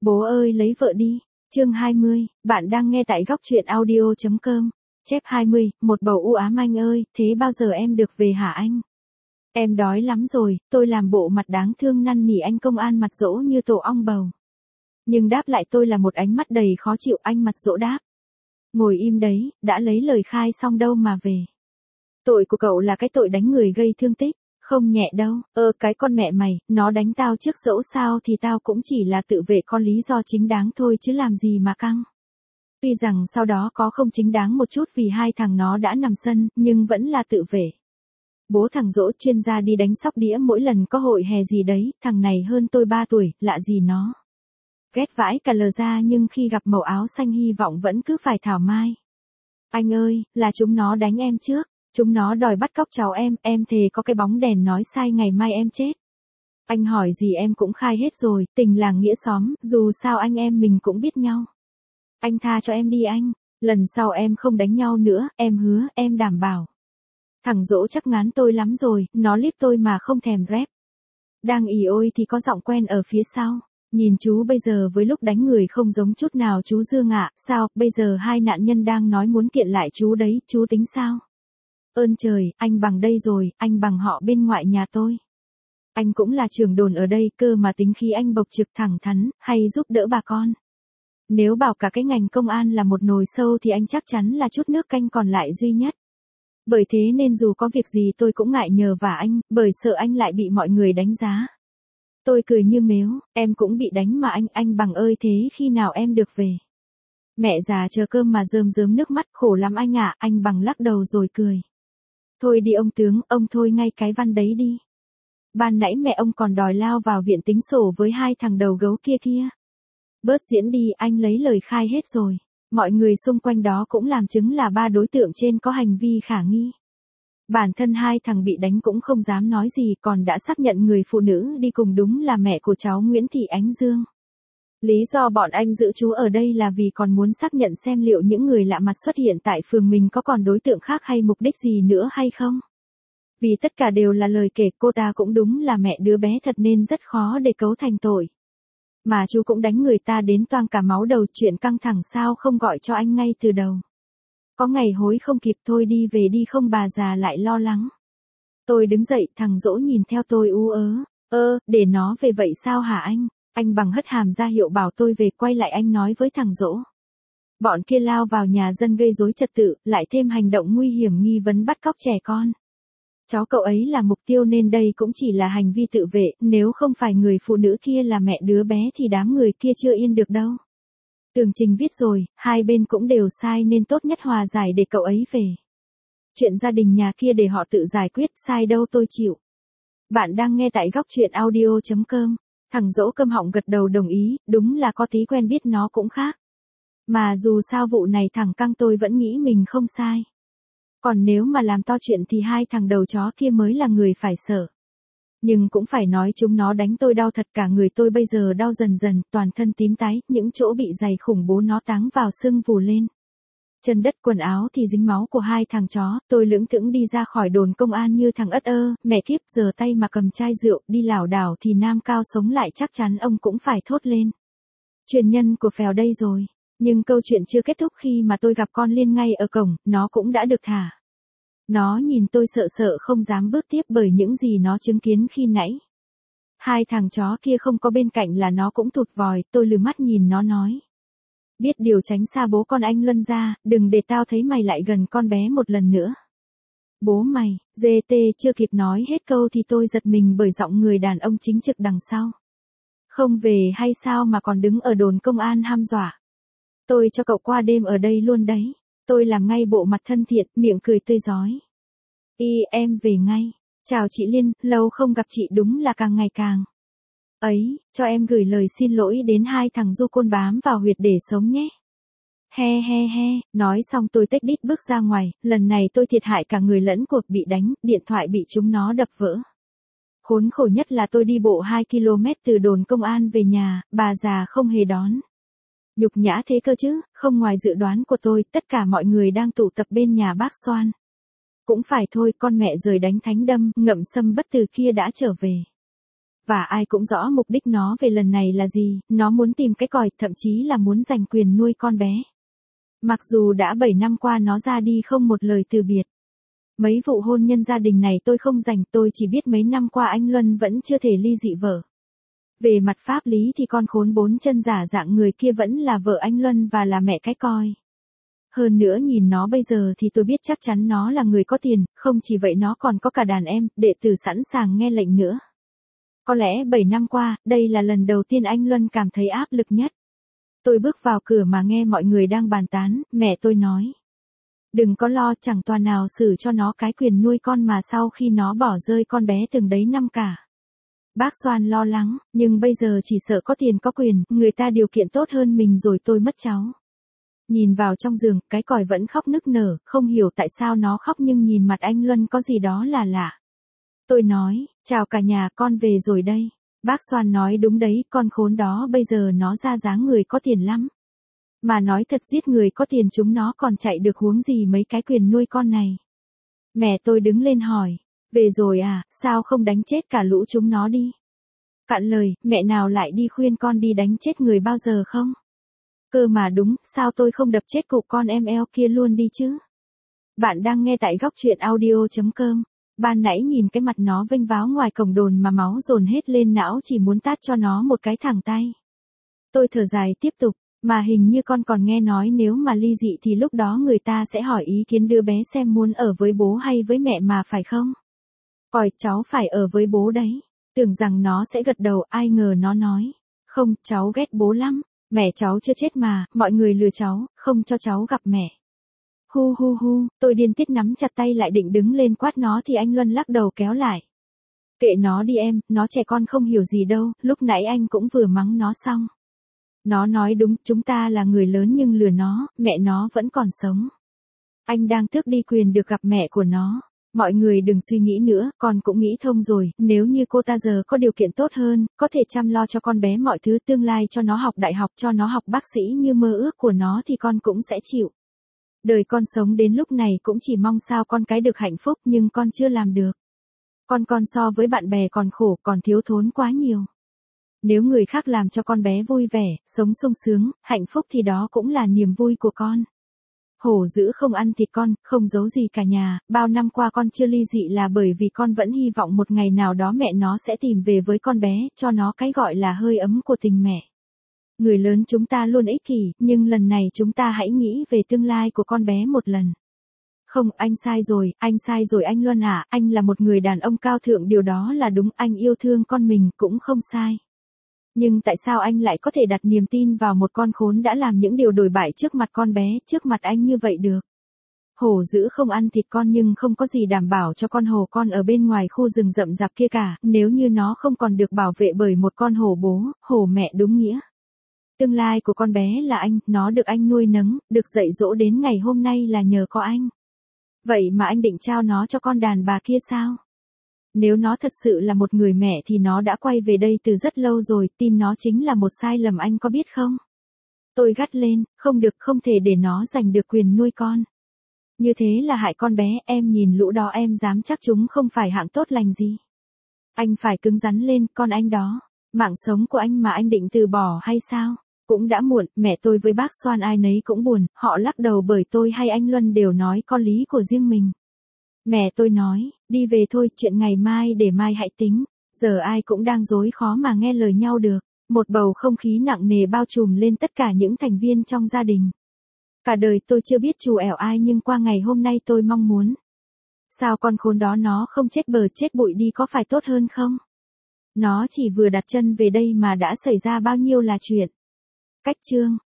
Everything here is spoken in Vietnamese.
Bố ơi lấy vợ đi. Chương 20, bạn đang nghe tại góc truyện audio.com. Chép 20, một bầu u ám anh ơi, thế bao giờ em được về hả anh? Em đói lắm rồi, tôi làm bộ mặt đáng thương năn nỉ anh công an mặt dỗ như tổ ong bầu. Nhưng đáp lại tôi là một ánh mắt đầy khó chịu. Anh mặt dỗ đáp. Ngồi im đấy, đã lấy lời khai xong đâu mà về. Tội của cậu là cái tội đánh người gây thương tích. Không nhẹ đâu, cái con mẹ mày, nó đánh tao trước dẫu sao thì tao cũng chỉ là tự vệ con lý do chính đáng thôi chứ làm gì mà căng. Tuy rằng sau đó có không chính đáng một chút vì hai thằng nó đã nằm sân, nhưng vẫn là tự vệ. Bố thằng Dỗ chuyên gia đi đánh sóc đĩa mỗi lần có hội hè gì đấy, thằng này hơn tôi 3 tuổi, lạ gì nó. Ghét vãi cả lờ ra nhưng khi gặp màu áo xanh hy vọng vẫn cứ phải thảo mai. Anh ơi, là chúng nó đánh em trước. Chúng nó đòi bắt cóc cháu em thề có cái bóng đèn nói sai ngày mai em chết. Anh hỏi gì em cũng khai hết rồi, tình làng nghĩa xóm, dù sao anh em mình cũng biết nhau. Anh tha cho em đi anh, lần sau em không đánh nhau nữa, em hứa, em đảm bảo. Thằng Dỗ chắc ngán tôi lắm rồi, nó liếc tôi mà không thèm rep. Đang ì ôi thì có giọng quen ở phía sau. Nhìn chú bây giờ với lúc đánh người không giống chút nào chú Dương ạ, sao, bây giờ hai nạn nhân đang nói muốn kiện lại chú đấy, chú tính sao? Ơn trời, anh Bằng đây rồi, anh Bằng họ bên ngoại nhà tôi. Anh cũng là trưởng đồn ở đây cơ mà tính khí anh bộc trực thẳng thắn, hay giúp đỡ bà con. Nếu bảo cả cái ngành công an là một nồi sâu thì anh chắc chắn là chút nước canh còn lại duy nhất. Bởi thế nên dù có việc gì tôi cũng ngại nhờ vả anh, bởi sợ anh lại bị mọi người đánh giá. Tôi cười như mếu, em cũng bị đánh mà anh Bằng ơi thế khi nào em được về? Mẹ già chờ cơm mà rơm rớm nước mắt khổ lắm anh ạ, anh Bằng lắc đầu rồi cười. Thôi đi ông tướng, ông thôi ngay cái văn đấy đi. Ban nãy mẹ ông còn đòi lao vào viện tính sổ với hai thằng đầu gấu kia. Bớt diễn đi, anh lấy lời khai hết rồi. Mọi người xung quanh đó cũng làm chứng là ba đối tượng trên có hành vi khả nghi. Bản thân hai thằng bị đánh cũng không dám nói gì còn đã xác nhận người phụ nữ đi cùng đúng là mẹ của cháu Nguyễn Thị Ánh Dương. Lý do bọn anh giữ chú ở đây là vì còn muốn xác nhận xem liệu những người lạ mặt xuất hiện tại phường mình có còn đối tượng khác hay mục đích gì nữa hay không. Vì tất cả đều là lời kể, cô ta cũng đúng là mẹ đứa bé thật nên rất khó để cấu thành tội. Mà chú cũng đánh người ta đến toang cả máu đầu, chuyện căng thẳng sao không gọi cho anh ngay từ đầu. Có ngày hối không kịp, thôi đi về đi không bà già lại lo lắng. Tôi đứng dậy, thằng Dỗ nhìn theo tôi để nó về vậy sao hả anh? Anh Bằng hất hàm ra hiệu bảo tôi về, quay lại anh nói với thằng Dỗ. Bọn kia lao vào nhà dân gây rối trật tự, lại thêm hành động nguy hiểm nghi vấn bắt cóc trẻ con. Cháu cậu ấy là mục tiêu nên đây cũng chỉ là hành vi tự vệ, nếu không phải người phụ nữ kia là mẹ đứa bé thì đám người kia chưa yên được đâu. Tường trình viết rồi, hai bên cũng đều sai nên tốt nhất hòa giải để cậu ấy về. Chuyện gia đình nhà kia để họ tự giải quyết, sai đâu tôi chịu. Bạn đang nghe tại góc truyện audio.com. Thằng Dỗ câm họng gật đầu đồng ý, đúng là có tí quen biết nó cũng khác. Mà dù sao vụ này thằng Căng tôi vẫn nghĩ mình không sai. Còn nếu mà làm to chuyện thì hai thằng đầu chó kia mới là người phải sợ. Nhưng cũng phải nói chúng nó đánh tôi đau thật, cả người tôi bây giờ đau dần dần, toàn thân tím tái, những chỗ bị giày khủng bố nó táng vào sưng vù lên. Chân đất quần áo thì dính máu của hai thằng chó, tôi lững thững đi ra khỏi đồn công an như thằng ất mẹ kiếp, giờ tay mà cầm chai rượu đi lảo đảo thì nam cao sống lại chắc chắn ông cũng phải thốt lên. Truyền nhân của Phèo đây rồi. Nhưng câu chuyện chưa kết thúc khi mà tôi gặp con Liên ngay ở cổng, nó cũng đã được thả. Nó nhìn tôi sợ sợ không dám bước tiếp bởi những gì nó chứng kiến khi nãy. Hai thằng chó kia không có bên cạnh là nó cũng tụt vòi, tôi lừ mắt nhìn nó nói. Biết điều tránh xa bố con anh Luân ra, đừng để tao thấy mày lại gần con bé một lần nữa. Bố mày, GT chưa kịp nói hết câu thì tôi giật mình bởi giọng người đàn ông chính trực đằng sau. Không về hay sao mà còn đứng ở đồn công an hăm dọa. Tôi cho cậu qua đêm ở đây luôn đấy. Tôi làm ngay bộ mặt thân thiện, miệng cười tươi rói. Em về ngay. Chào chị Liên, lâu không gặp chị đúng là càng ngày càng. Ấy, cho em gửi lời xin lỗi đến hai thằng du côn bám vào huyệt để sống nhé. He, nói xong tôi tếch đít bước ra ngoài, lần này tôi thiệt hại cả người lẫn cuộc, bị đánh, điện thoại bị chúng nó đập vỡ. Khốn khổ nhất là tôi đi bộ 2 km từ đồn công an về nhà, bà già không hề đón. Nhục nhã thế cơ chứ, không ngoài dự đoán của tôi, tất cả mọi người đang tụ tập bên nhà bác Soan. Cũng phải thôi, con mẹ rời đánh thánh đâm, ngậm sâm bất từ kia đã trở về. Và ai cũng rõ mục đích nó về lần này là gì, nó muốn tìm cái còi, thậm chí là muốn giành quyền nuôi con bé. Mặc dù đã 7 năm qua nó ra đi không một lời từ biệt. Mấy vụ hôn nhân gia đình này tôi không rành, tôi chỉ biết mấy năm qua anh Luân vẫn chưa thể ly dị vợ. Về mặt pháp lý thì con khốn 4 chân giả dạng người kia vẫn là vợ anh Luân và là mẹ cái coi. Hơn nữa nhìn nó bây giờ thì tôi biết chắc chắn nó là người có tiền, không chỉ vậy nó còn có cả đàn em, đệ tử sẵn sàng nghe lệnh nữa. Có lẽ 7 năm qua, đây là lần đầu tiên anh Luân cảm thấy áp lực nhất. Tôi bước vào cửa mà nghe mọi người đang bàn tán, mẹ tôi nói. Đừng có lo, chẳng toa nào xử cho nó cái quyền nuôi con mà sau khi nó bỏ rơi con bé từng đấy năm cả. Bác Soan lo lắng, nhưng bây giờ chỉ sợ có tiền có quyền, người ta điều kiện tốt hơn mình rồi tôi mất cháu. Nhìn vào trong giường, cái còi vẫn khóc nức nở, không hiểu tại sao nó khóc nhưng nhìn mặt anh Luân có gì đó là lạ. Tôi nói, chào cả nhà, con về rồi đây. Bác Soan nói đúng đấy, con khốn đó bây giờ nó ra dáng người có tiền lắm. Mà nói thật giết người có tiền chúng nó còn chạy được huống gì mấy cái quyền nuôi con này. Mẹ tôi đứng lên hỏi, về rồi à, sao không đánh chết cả lũ chúng nó đi? Cạn lời, mẹ nào lại đi khuyên con đi đánh chết người bao giờ không? Cơ mà đúng, sao tôi không đập chết cụ con em eo kia luôn đi chứ? Bạn đang nghe tại góc truyện audio.com. Ban nãy nhìn cái mặt nó vênh váo ngoài cổng đồn mà máu dồn hết lên não chỉ muốn tát cho nó một cái thẳng tay. Tôi thở dài tiếp tục, mà hình như con còn nghe nói nếu mà ly dị thì lúc đó người ta sẽ hỏi ý kiến đứa bé xem muốn ở với bố hay với mẹ mà phải không? Còi, cháu phải ở với bố đấy. Tưởng rằng nó sẽ gật đầu, ai ngờ nó nói. Không, cháu ghét bố lắm. Mẹ cháu chưa chết mà, mọi người lừa cháu, không cho cháu gặp mẹ. Hu hu hu, tôi điên tiết nắm chặt tay lại định đứng lên quát nó thì anh Luân lắc đầu kéo lại. Kệ nó đi em, nó trẻ con không hiểu gì đâu, lúc nãy anh cũng vừa mắng nó xong. Nó nói đúng, chúng ta là người lớn nhưng lừa nó, mẹ nó vẫn còn sống. Anh đang tước đi quyền được gặp mẹ của nó. Mọi người đừng suy nghĩ nữa, con cũng nghĩ thông rồi, nếu như cô ta giờ có điều kiện tốt hơn, có thể chăm lo cho con bé mọi thứ tương lai cho nó học đại học, cho nó học bác sĩ như mơ ước của nó thì con cũng sẽ chịu. Đời con sống đến lúc này cũng chỉ mong sao con cái được hạnh phúc nhưng con chưa làm được. Con so với bạn bè còn khổ, còn thiếu thốn quá nhiều. Nếu người khác làm cho con bé vui vẻ, sống sung sướng, hạnh phúc thì đó cũng là niềm vui của con. Hổ dữ không ăn thịt con, không giấu gì cả nhà, bao năm qua con chưa ly dị là bởi vì con vẫn hy vọng một ngày nào đó mẹ nó sẽ tìm về với con bé, cho nó cái gọi là hơi ấm của tình mẹ. Người lớn chúng ta luôn ích kỷ, nhưng lần này chúng ta hãy nghĩ về tương lai của con bé một lần. Không, anh sai rồi anh Luân à, anh là một người đàn ông cao thượng, điều đó là đúng, anh yêu thương con mình cũng không sai. Nhưng tại sao anh lại có thể đặt niềm tin vào một con khốn đã làm những điều đồi bại trước mặt con bé, trước mặt anh như vậy được? Hổ dữ không ăn thịt con nhưng không có gì đảm bảo cho con hổ con ở bên ngoài khu rừng rậm rạp kia cả, nếu như nó không còn được bảo vệ bởi một con hổ bố, hổ mẹ đúng nghĩa. Tương lai của con bé là anh, nó được anh nuôi nấng, được dạy dỗ đến ngày hôm nay là nhờ có anh. Vậy mà anh định trao nó cho con đàn bà kia sao? Nếu nó thật sự là một người mẹ thì nó đã quay về đây từ rất lâu rồi, tin nó chính là một sai lầm, anh có biết không? Tôi gắt lên, không được, không thể để nó giành được quyền nuôi con. Như thế là hại con bé, em nhìn lũ đó em dám chắc chúng không phải hạng tốt lành gì. Anh phải cứng rắn lên, con anh đó. Mạng sống của anh mà anh định từ bỏ hay sao? Cũng đã muộn, mẹ tôi với bác Soan ai nấy cũng buồn, họ lắc đầu bởi tôi hay anh Luân đều nói có lý của riêng mình. Mẹ tôi nói, đi về thôi, chuyện ngày mai để mai hãy tính, giờ ai cũng đang rối khó mà nghe lời nhau được. Một bầu không khí nặng nề bao trùm lên tất cả những thành viên trong gia đình. Cả đời tôi chưa biết trù ẻo ai nhưng qua ngày hôm nay tôi mong muốn. Sao con khốn đó nó không chết bờ chết bụi đi có phải tốt hơn không? Nó chỉ vừa đặt chân về đây mà đã xảy ra bao nhiêu là chuyện. Cách chương